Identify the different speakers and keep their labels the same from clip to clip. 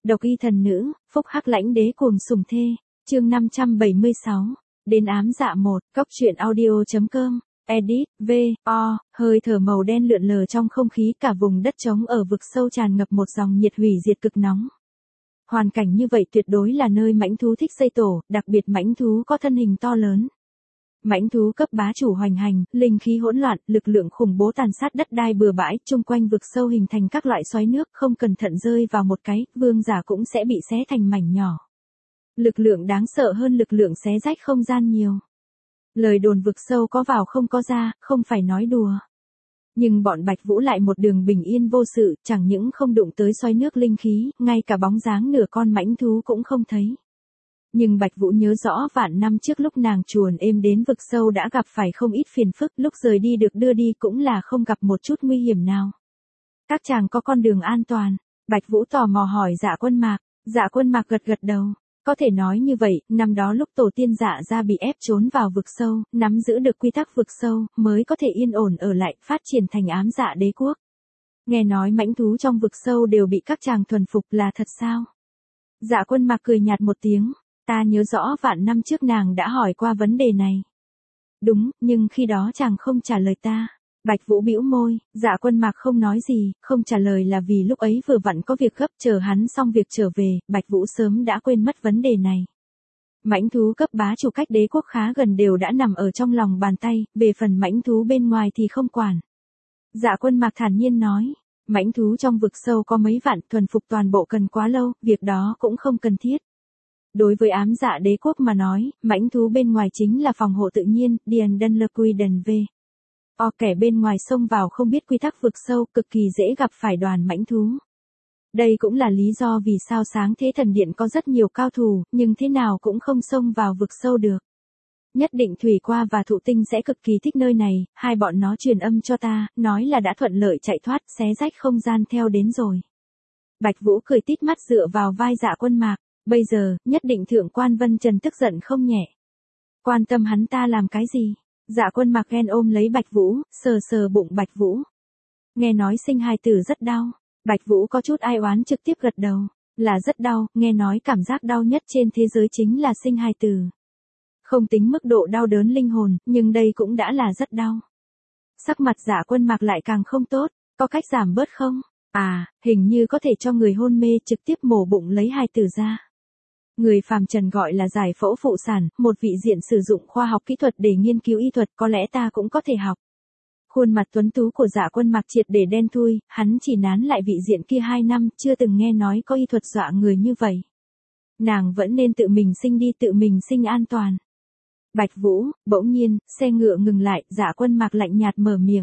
Speaker 1: Độc y thần nữ, phúc hắc lãnh đế cuồng sủng thê. Chương 576. Đến ám dạ 1, cốc truyện audio.com. Edit, V, O, hơi thở màu đen lượn lờ trong không khí, cả vùng đất trống ở vực sâu tràn ngập một dòng nhiệt hủy diệt cực nóng. Hoàn cảnh như vậy tuyệt đối là nơi mãnh thú thích xây tổ, đặc biệt mãnh thú có thân hình to lớn. Mãnh thú cấp bá chủ hoành hành, linh khí hỗn loạn, lực lượng khủng bố tàn sát đất đai bừa bãi, chung quanh vực sâu hình thành các loại xoáy nước, không cẩn thận rơi vào một cái, vương giả cũng sẽ bị xé thành mảnh nhỏ. Lực lượng đáng sợ hơn lực lượng xé rách không gian nhiều. Lời đồn vực sâu có vào không có ra, không phải nói đùa. Nhưng bọn Bạch Vũ lại một đường bình yên vô sự, chẳng những không đụng tới xoáy nước linh khí, ngay cả bóng dáng nửa con mãnh thú cũng không thấy. Nhưng Bạch Vũ nhớ rõ vạn năm trước lúc nàng chuồn êm đến vực sâu đã gặp phải không ít phiền phức, lúc rời đi được đưa đi cũng là không gặp một chút nguy hiểm nào. Các chàng có con đường an toàn? Bạch Vũ tò mò hỏi Dạ Quân Mạc. Dạ Quân Mạc gật gật đầu. Có thể nói như vậy, năm đó lúc tổ tiên Dạ gia bị ép trốn vào vực sâu, nắm giữ được quy tắc vực sâu, mới có thể yên ổn ở lại, phát triển thành ám dạ đế quốc. Nghe nói mãnh thú trong vực sâu đều bị các chàng thuần phục, là thật sao? Dạ Quân Mạc cười nhạt một tiếng. Ta nhớ rõ vạn năm trước nàng đã hỏi qua vấn đề này. Đúng, nhưng khi đó chàng không trả lời ta. Bạch Vũ bĩu môi, Dạ Quân Mạc không nói gì, không trả lời là vì lúc ấy vừa vặn có việc gấp, chờ hắn xong việc trở về, Bạch Vũ sớm đã quên mất vấn đề này. Mãnh thú cấp bá chủ cách đế quốc khá gần đều đã nằm ở trong lòng bàn tay, về phần mãnh thú bên ngoài thì không quản. Dạ Quân Mạc thản nhiên nói, mãnh thú trong vực sâu có mấy vạn, thuần phục toàn bộ cần quá lâu, việc đó cũng không cần thiết. Đối với ám dạ đế quốc mà nói, mãnh thú bên ngoài chính là phòng hộ tự nhiên, điền đân lơ quy đần v. O kẻ bên ngoài xông vào không biết quy tắc vực sâu, cực kỳ dễ gặp phải đoàn mãnh thú. Đây cũng là lý do vì sao Sáng Thế Thần Điện có rất nhiều cao thủ, nhưng thế nào cũng không xông vào vực sâu được. Nhất định Thủy Qua và Thụ Tinh sẽ cực kỳ thích nơi này, hai bọn nó truyền âm cho ta, nói là đã thuận lợi chạy thoát, xé rách không gian theo đến rồi. Bạch Vũ cười tít mắt dựa vào vai Dạ Quân Mạc. Bây giờ, nhất định Thượng Quan Vân Trần tức giận không nhẹ. Quan tâm hắn ta làm cái gì? Dạ Quân Mạc ghen ôm lấy Bạch Vũ, sờ sờ bụng Bạch Vũ. Nghe nói sinh hài tử rất đau. Bạch Vũ có chút ai oán trực tiếp gật đầu. Là rất đau, nghe nói cảm giác đau nhất trên thế giới chính là sinh hài tử. Không tính mức độ đau đớn linh hồn, nhưng đây cũng đã là rất đau. Sắc mặt Dạ Quân Mạc lại càng không tốt, có cách giảm bớt không? À, hình như có thể cho người hôn mê trực tiếp mổ bụng lấy hài tử ra. Người phàm trần gọi là giải phẫu phụ sản, một vị diện sử dụng khoa học kỹ thuật để nghiên cứu y thuật, có lẽ ta cũng có thể học. Khuôn mặt tuấn tú của Dạ Quân Mạc triệt để đen thui, hắn chỉ nán lại vị diện kia 2 năm, chưa từng nghe nói có y thuật dọa người như vậy. Nàng vẫn nên tự mình sinh đi, tự mình sinh an toàn. Bạch Vũ, bỗng nhiên, xe ngựa ngừng lại, Dạ Quân Mạc lạnh nhạt mở miệng.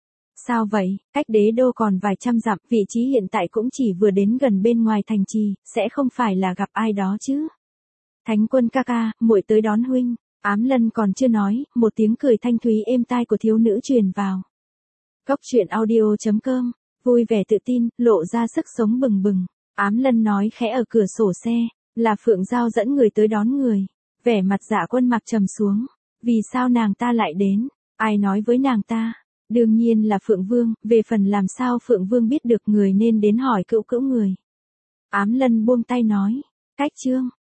Speaker 1: Sao vậy, cách đế đô còn vài trăm dặm, vị trí hiện tại cũng chỉ vừa đến gần bên ngoài thành trì, sẽ không phải là gặp ai đó chứ. Thánh Quân ca ca, muội tới đón huynh. Ám Lân còn chưa nói, một tiếng cười thanh thúy êm tai của thiếu nữ truyền vào. Cốc truyện audio.com, vui vẻ tự tin, lộ ra sức sống bừng bừng. Ám Lân nói khẽ ở cửa sổ xe, là Phượng Giao dẫn người tới đón người. Vẻ mặt Dạ Quân Mạc trầm xuống. Vì sao nàng ta lại đến? Ai nói với nàng ta? Đương nhiên là Phượng Vương, về phần làm sao Phượng Vương biết được người nên đến hỏi cữu cữu người. Ám Lân buông tay nói, cách chương,